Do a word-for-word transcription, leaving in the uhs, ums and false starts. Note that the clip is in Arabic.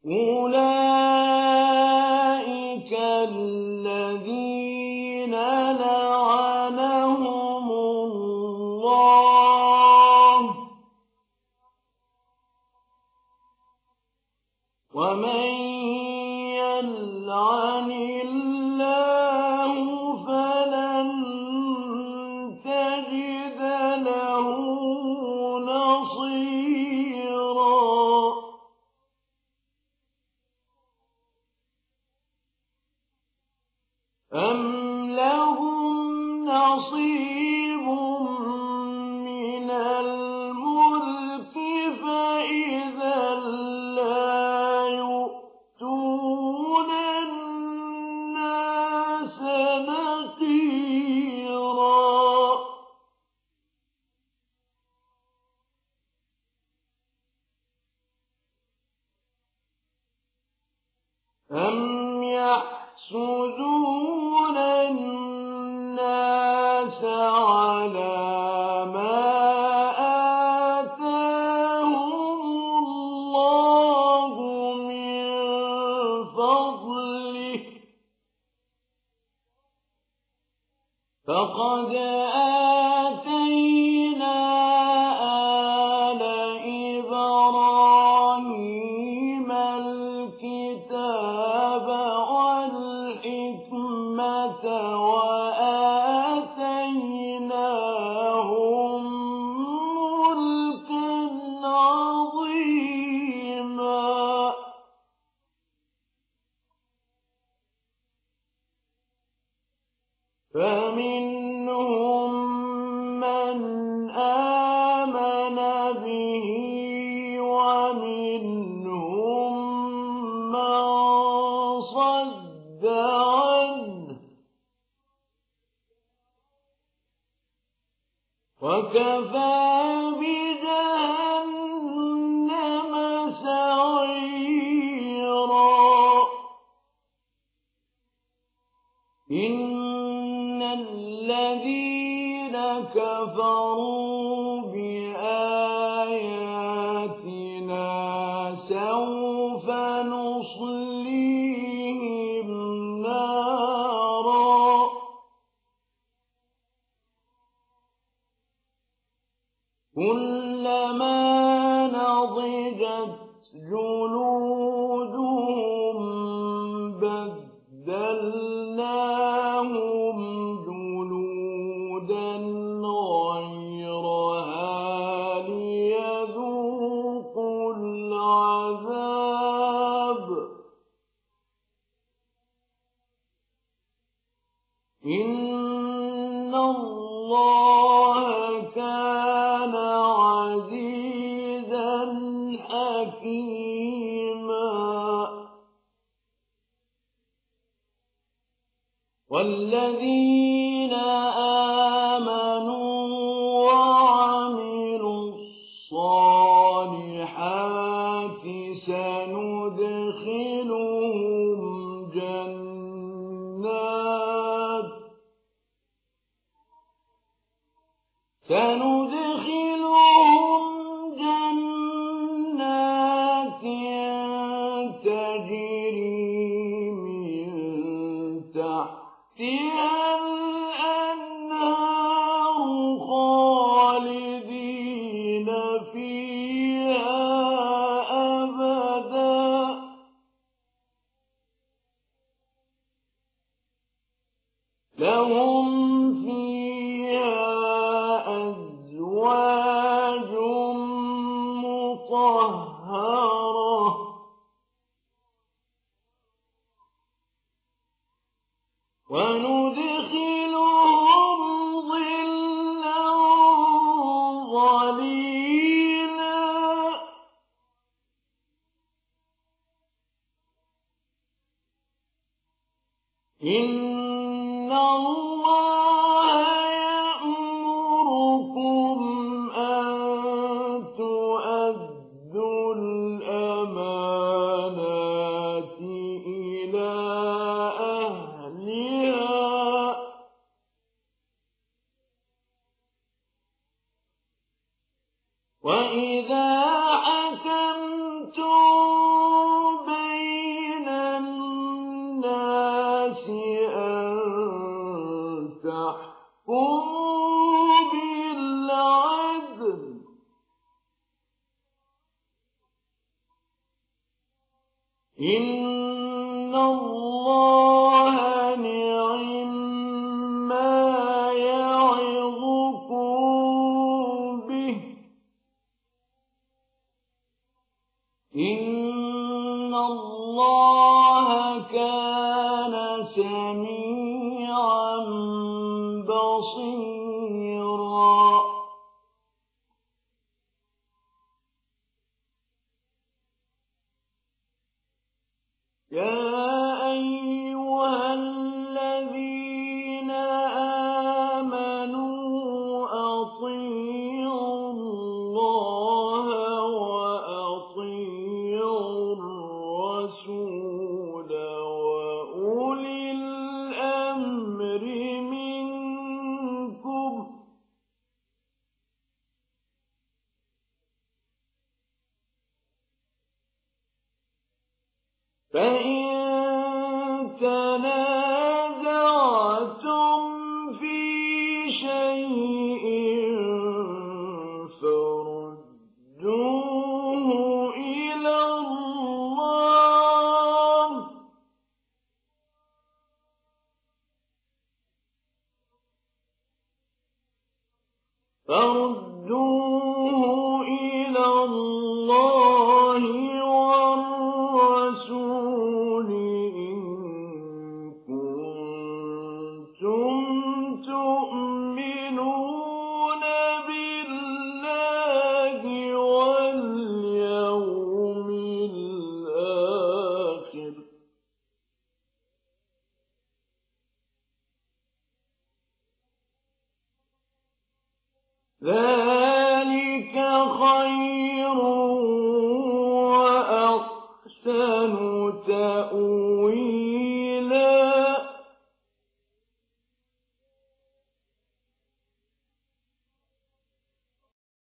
أولئك الذين لعنهم الله ومن يلعن الله فلن تجد له نصيرا أم لهم نصيب من الملك فإذا لا يؤتون الناس نقيرا أم يحسدون الناس على ما آتاهم الله من فضله فقد آتينا آل إبراهيم الكتاب والحكمة وآتيناهم ملكا عظيما فمنهم من آمن به ومنهم من صد عنه وكفى بجهنم سعيرا إن الذين كفروا بآياتنا سوف نصليهم نارا كلما نضجت جلودهم بدلناهم جلودا غيرها ليذوقوا العذاب إن الله كان عزيزا حكيما والذين آمنوا وعملوا الصالحات سندخلهم جنات سندخلهم جنات تجري من تحتها الأنهار خالدين فيها أبدا لهم فيها أزواج مطهرة وندخلهم ظلا ظليلا إن الله يأمركم أن تؤدوا الأمانات إلى أهلها وإذا حكمتم إِنَّ اللَّهَ نِعِمَّا يَعِظُكُم بِهِ ۗ إِنَّ اللَّهَ كَانَ سَمِيعًا بَصِيرًا. يَا أَيُّهَا الَّذِينَ آمَنُوا أَطِيعُوا اللَّهَ وَأَطِيعُوا الرَّسُولَ وَأُولِي الْأَمْرِ مِنكُمْ ۖ فَإِن تَنَازَعْتُمْ فِي شَيْءٍ فَرُدُّوهُ إِلَى اللَّهِ فَرُدُّوهُ إِلَى اللَّهِ وَالرَّسُولِ إِن كُنتُمْ تُؤْمِنُونَ بِاللَّهِ وَالْيَوْمِ الْآخِرِ ۚ ذَٰلِكَ خَيْرٌ